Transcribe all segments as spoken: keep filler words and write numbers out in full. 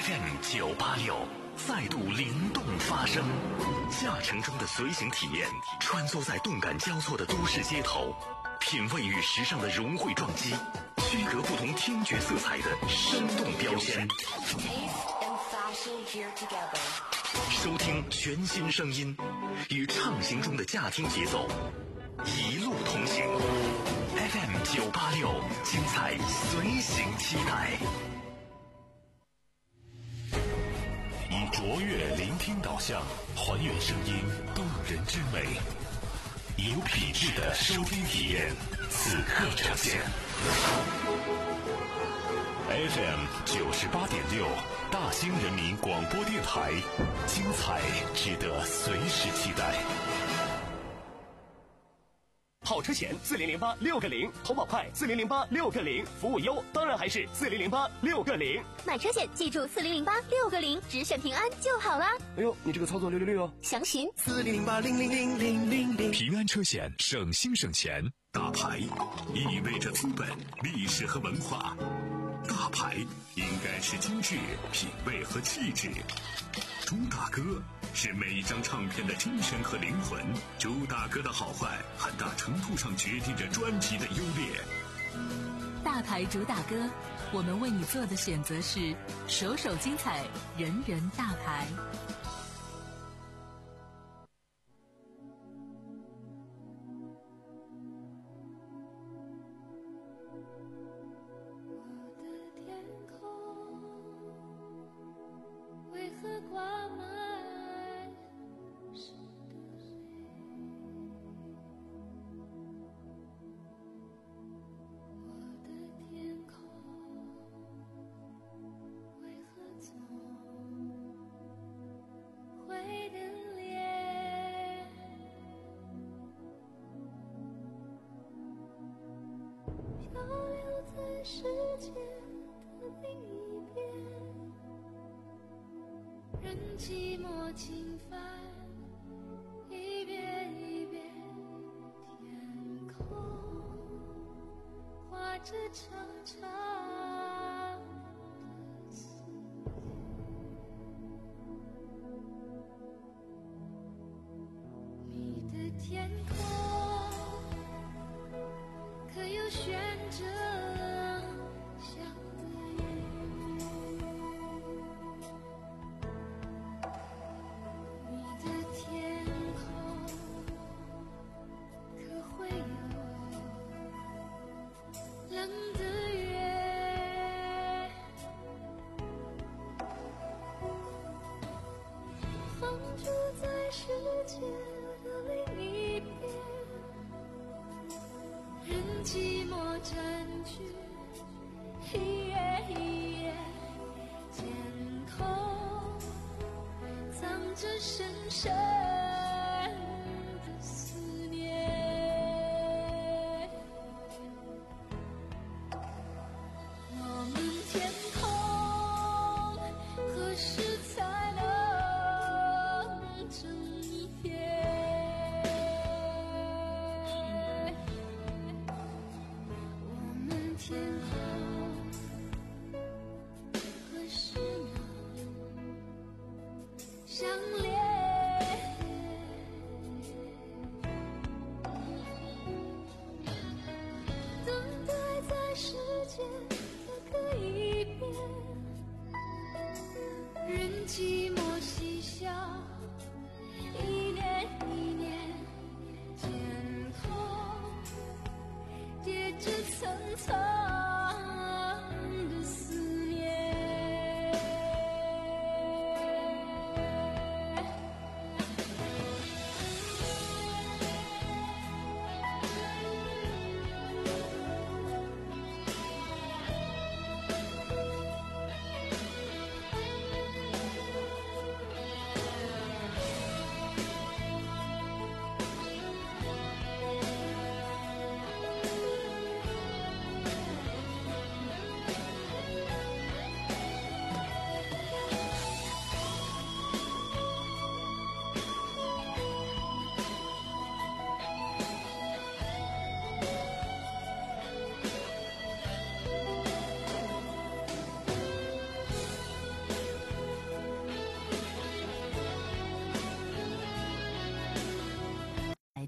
F M 九八六再度灵动发声，驾乘中的随行体验，穿梭在动感交错的都市街头，品味与时尚的融汇撞击，区隔不同听觉色彩的生动标签。收听全新声音，与畅行中的驾听节奏，一路同行。F M 九八六，精彩随行期待。以卓越聆听导向，还原声音动人之美，以有品质的收听体验，此刻呈现。F M 九十八点六，大兴人民广播电台，精彩值得随时期待。 好车险四零零八六个零，投保快四零零八六个零，服务优当然还是四零零八六个零。 买车险记住四零零八六个零，只选平安就好啦。 哎呦，你这个操作六六六哦！ 详询四零零八零零零零零零。 平安车险，省心省钱。大牌意味着资本、历史和文化，大牌应该是精致、品味和气质。朱大哥是每一张唱片的精神和灵魂，朱大哥的好坏很大程度上决定着专辑的优劣。 大牌主打歌，我们为你做的选择是首首精彩，人人大牌。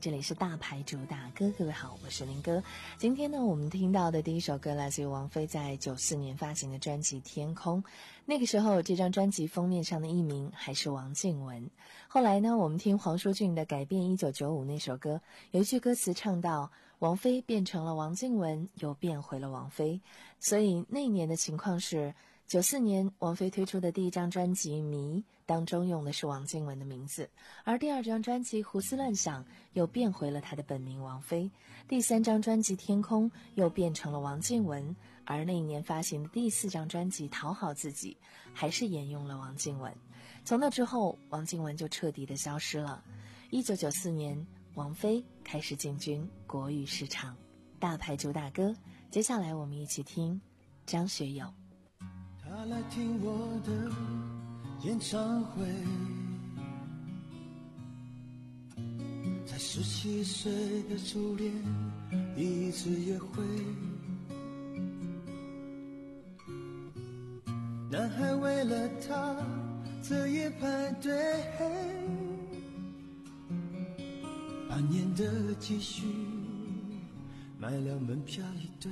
这里是大牌主打歌，各位好，我是林哥。今天呢，我们听到的第一首歌来自于王菲在九四年发行的专辑《天空》。那个时候，这张专辑封面上的艺名还是王靖雯。后来呢，我们听黄舒骏的改编一九九五那首歌，有一句歌词唱到：王菲变成了王靖雯，又变回了王菲。所以那一年的情况是，九四年王菲推出的第一张专辑《迷》当中用的是王靖雯的名字，而第二张专辑《胡思乱想》又变回了她的本名王菲，第三张专辑《天空》又变成了王靖雯，而那一年发行的第四张专辑《讨好自己》还是沿用了王靖雯。从那之后，王靖雯就彻底的消失了。一九九四年，王菲开始进军国语市场，大牌主打歌。接下来我们一起听张学友。 他来听我的演唱会，才十七岁的初恋第一次约会，男孩为了她彻夜排队，半年的积蓄买了门票一对，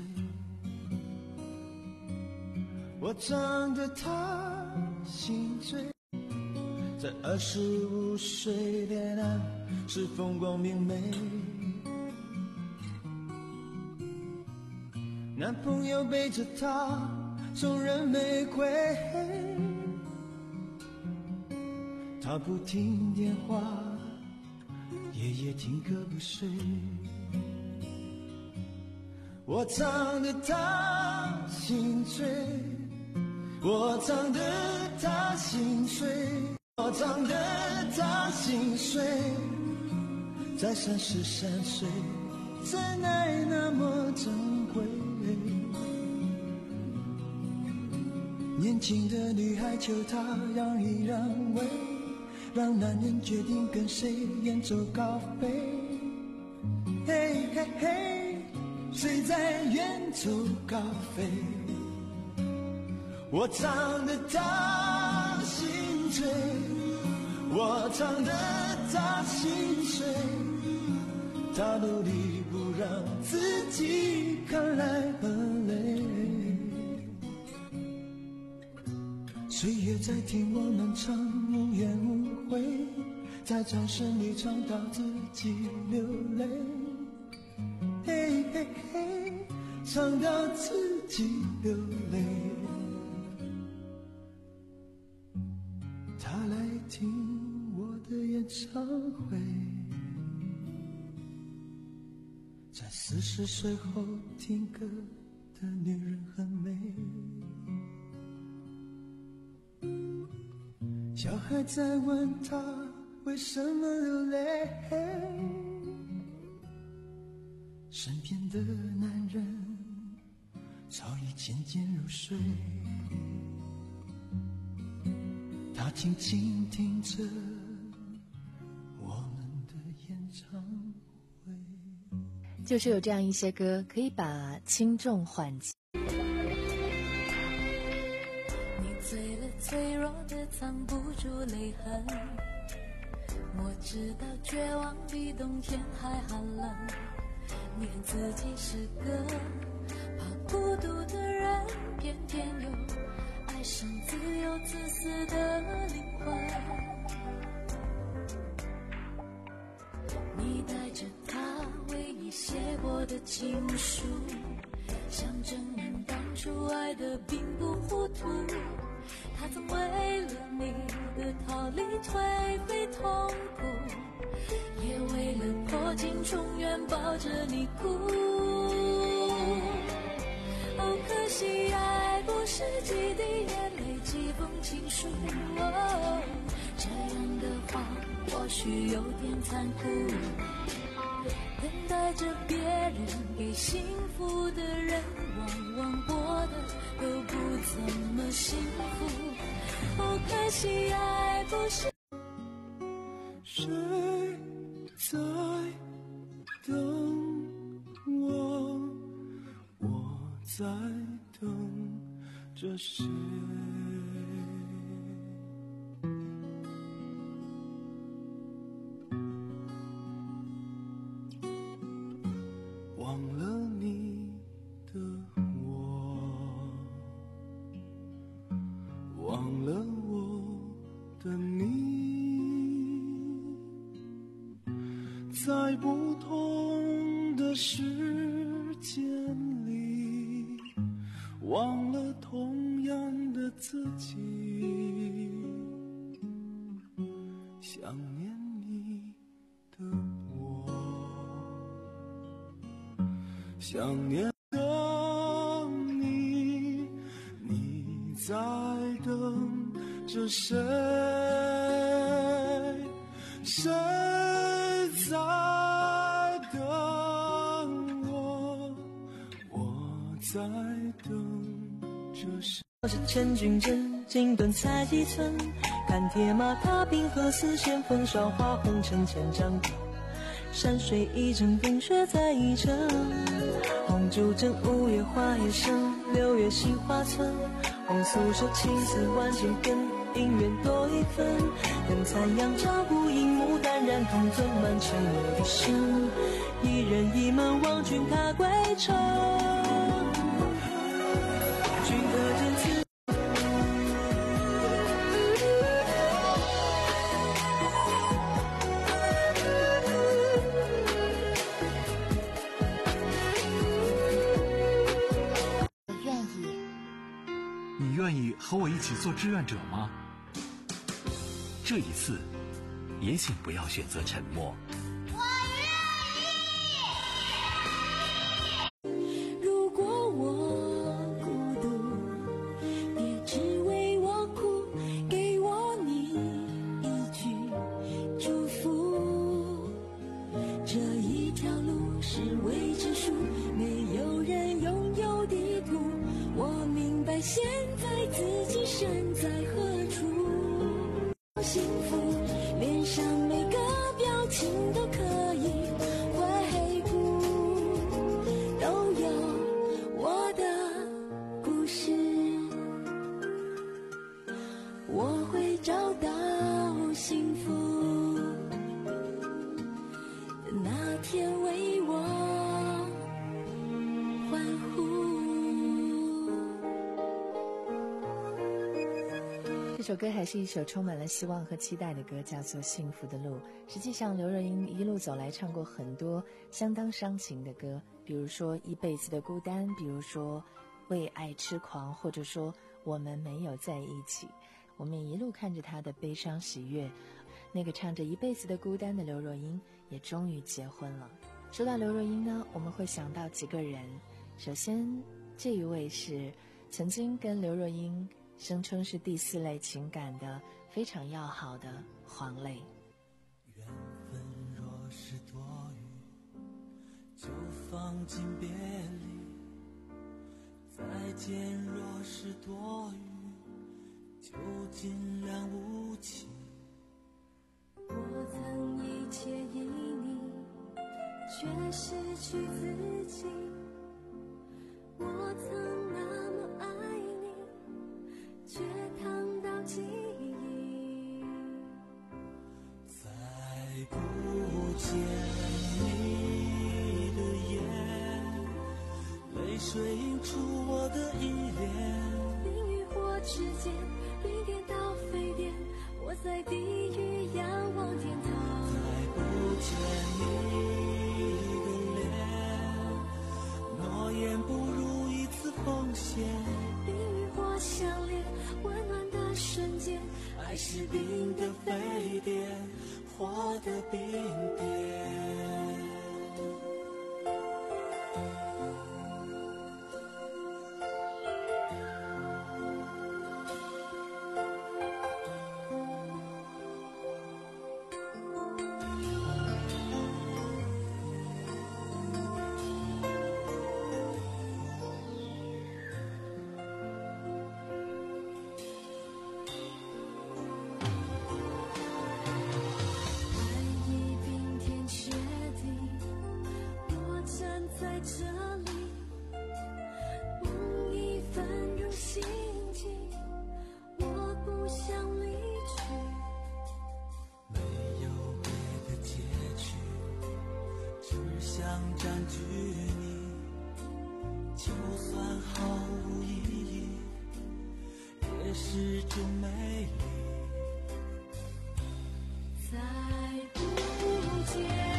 我唱得他心醉，在二十五岁恋爱是风光明媚，男朋友背着她送人玫瑰，她不听电话，夜夜听歌不睡，我唱得他心醉，我唱得他心碎，我唱得他心碎，在三十三岁，真爱那么珍贵。年轻的女孩求他让一让位，让男人决定跟谁远走高飞。嘿嘿嘿，谁在远走高飞？我唱得他心醉，我唱得他心碎，他努力不让自己看来很累。岁月在听我们唱，无怨无悔，在掌声里唱到自己流泪。嘿嘿嘿，唱到自己流泪。他来听我的演唱会，在四十岁后听歌的女人很美。小孩在问他为什么流泪，身边的男人早已渐渐入睡，他静静听着我们的演唱会。 就是有这样一些歌可以把轻重缓急。 醉了，脆弱的藏不住泪痕。我知道绝望比冬天还寒冷。念自己是个怕孤独的人，偏偏又爱上自由自私的灵魂。你带着他为你写过的情书，想证明当初爱的并不糊涂。他曾为了你的逃离颓废痛苦，也为了破镜重圆抱着你哭。哦，可惜爱不是几滴眼泪几封情书，哦，这样的话或许有点残酷。等待着别人给幸福的人，往往过得都不怎么幸福。哦，可惜爱不是。 谁在等我？我在等着谁？ 的你，在不同的时间里，忘了同样的自己，想念你的我，想念的你，你在等着谁？谁在等我？我在等着谁？ 我是千军阵，锦缎裁几寸，看铁马踏冰河，丝线风霜花红尘，千丈高，山水一程，冰雪在一程。红烛枕，五月花叶深，六月杏花村。红素手，青丝万千根，姻缘多一分。人残阳照孤影，牡丹染铜樽，满城我的声。一人一门，望君踏归程。君可见此。 你愿意和我一起做志愿者吗？这一次，也请不要选择沉默。 我愿意。如果我孤独，别只为我哭，给我你一句祝福。这一条路是未知数，没有人拥有地图。我明白现在自己身在何处，幸福脸上每个表情都可以回顾，都有我的故事，我会找到幸福的那天，为我欢呼。 这首歌还是一首充满了希望和期待的歌，叫做《幸福的路》。实际上，刘若英一路走来唱过很多相当伤情的歌，比如说《一辈子的孤单》，比如说《为爱痴狂》，或者说《我们没有在一起》。我们一路看着她的悲伤喜悦，那个唱着一辈子的孤单的刘若英也终于结婚了。说到刘若英呢，我们会想到几个人。首先，这一位是曾经跟刘若英声称是第四类情感的非常要好的黄磊。 缘分若是多余，就放进别离；再见若是多余，就尽量无情。 我曾一切依你，却失去自己。我曾那么爱你，却烫到记忆。 再不见你的眼，泪水映出我的依恋。 冰与火之间，冰点到沸点，我在地狱仰望天堂。 再不见你的脸，诺言不如一次奉献。 冰与火相连，温暖的瞬间， 爱是冰的沸点，火的冰点。占据你，就算毫无意义，也是种美丽。 见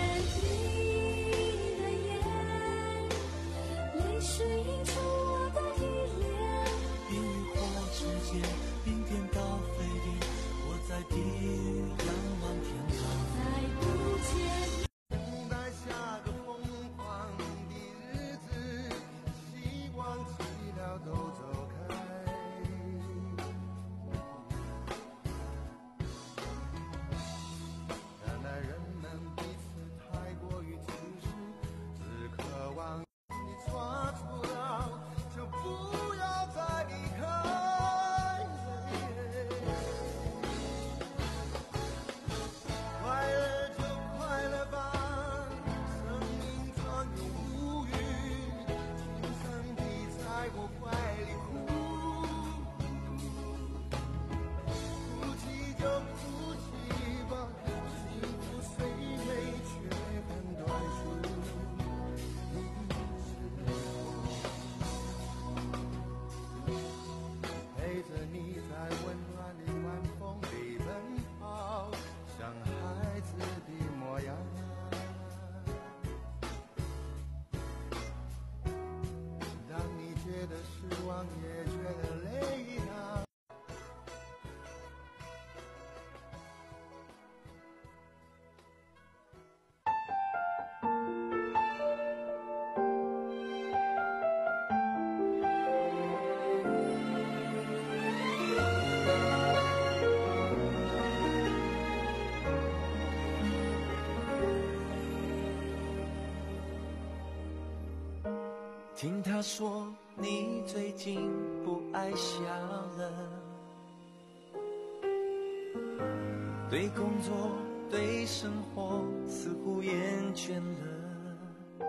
你的眼，泪水映出我的依恋。 冰与火之间，冰点到沸点，我在地狱仰望天堂。 再不见等待下个疯狂的日子，希望寂寥都走开。原来人们彼此太过于轻视，只渴望你抓住了，就不要再离开。快乐就快乐吧，生命装有无语，轻声地在我怀里哭。哭泣就哭泣吧，幸福虽美却很短促。陪着你在温暖的晚风里奔跑，像孩子的模样。当你觉得失望，也觉得累了。听他说你最近不爱笑了，对工作对生活似乎厌倦了，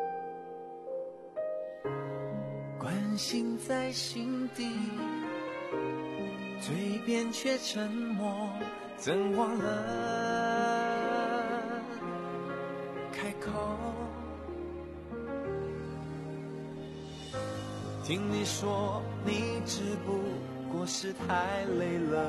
关心在心底，嘴边却沉默，怎忘了开口。听你说你只不过是太累了，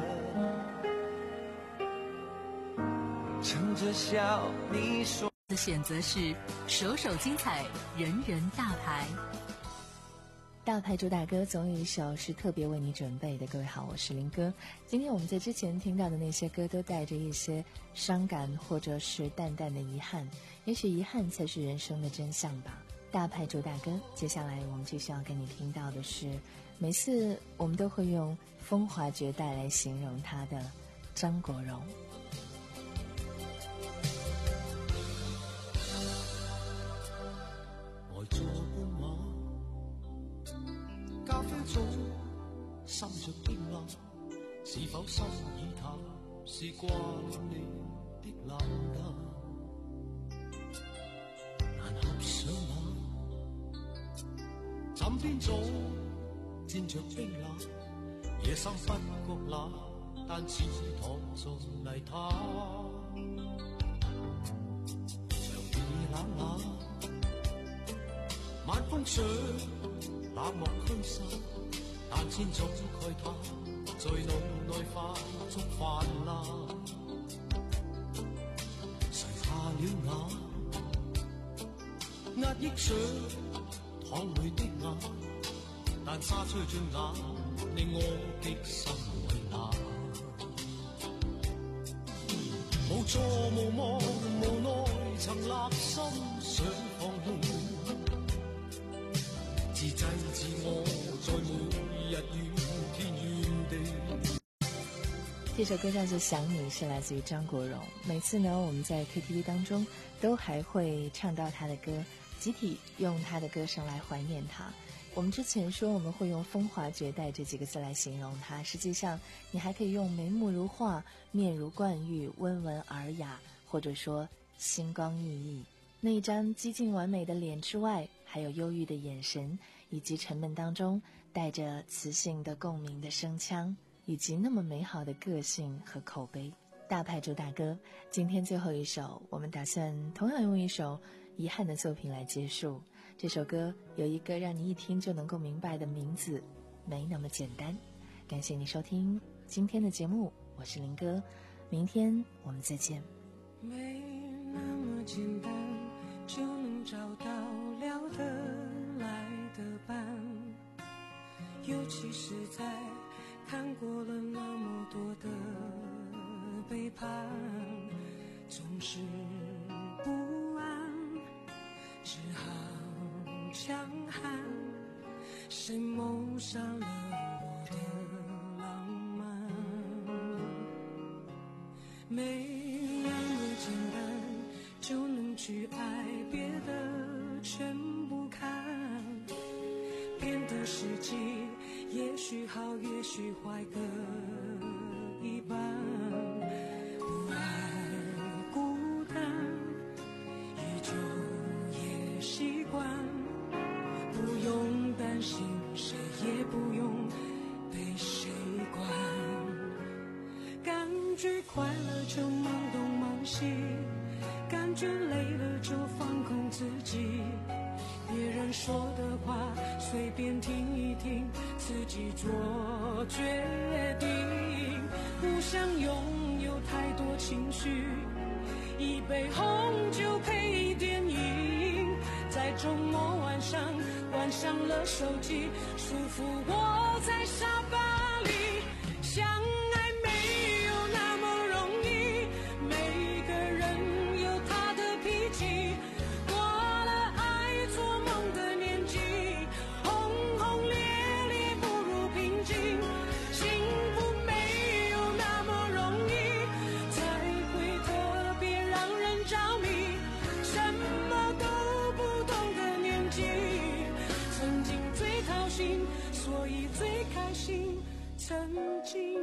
撑着笑你说的选择是首首精彩，人人大牌。 大牌主打歌总有一首是特别为你准备的。各位好，我是林哥。今天我们在之前听到的那些歌都带着一些伤感或者是淡淡的遗憾，也许遗憾才是人生的真相吧。大牌主打歌，接下来我们继续要跟你听到的是，每次我们都会用风华绝代来形容他的张国荣。 呆坐半晚，咖啡中滲着冰冷，是否心已淡，是掛念你的冷淡，難合上眼。枕邊早沾着冰冷，夜深不覺冷，但似躺在泥灘。長夜冷冷，晚風雪冷漠驅散，但千種慨嘆在腦內化作泛濫。垂下了眼，壓抑着淌淚的眼，但沙吹進眼，令我極心為難。無助無望無奈，曾立心想放棄，自制自我，在每日怨天怨地。 这首歌叫做《想你》，是来自于张国荣。每次呢，我们在 K T V 当中都还会唱到他的歌，集体用他的歌声来怀念他。我们之前说我们会用风华绝代这几个字来形容他，实际上你还可以用眉目如画、面如冠玉、温文尔雅，或者说星光熠熠。那一张几近完美的脸之外，还有忧郁的眼神，以及沉闷当中带着磁性的共鸣的声腔，以及那么美好的个性和口碑。大牌主打歌，今天最后一首，我们打算同样用一首遗憾的作品来结束。这首歌有一个让你一听就能够明白的名字，没那么简单。感谢你收听今天的节目，我是林哥，明天我们再见。 没那么简单就能找到聊得来的伴，尤其是在看过了那么多的背叛，总是不安，只好强悍，谁谋杀了我的浪漫？没那么简单就能去爱，别的全不看，变得实际也许好也许坏各一半，不爱孤单依旧也习惯，不用担心谁也不用被谁管，感觉快乐就忙东忙西，感觉累了就放空自己，别人说的话随便听一听，自己做决定，不想拥有太多情绪，一杯红酒配电影，在周末晚上关上了手机，舒服窝在沙发里，相爱没有那么容易，每个人有他的脾气，过了爱做梦的年纪，轰轰烈烈不如平静，幸福没有那么容易，才会特别让人着迷，什么都不懂的年纪，曾经最掏心，所以最开心，曾经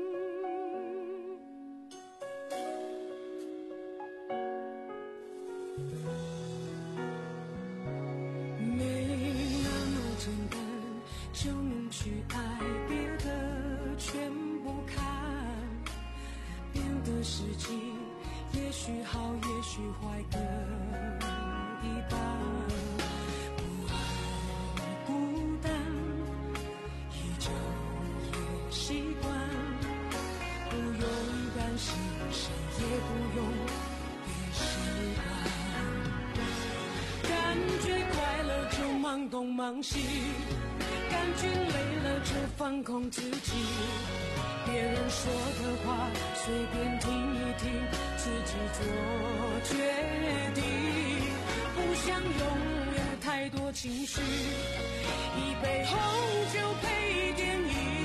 没那么简单就能去爱，别的全不看，变得实际也许好也许坏各一半，不爱孤单依旧也习惯，不用担心谁也不用被谁管，感觉快乐就忙东忙西，感觉累了就放空自己，别人说的话随便听一听，自己做决定，不想拥有太多情绪，一杯红酒配电影，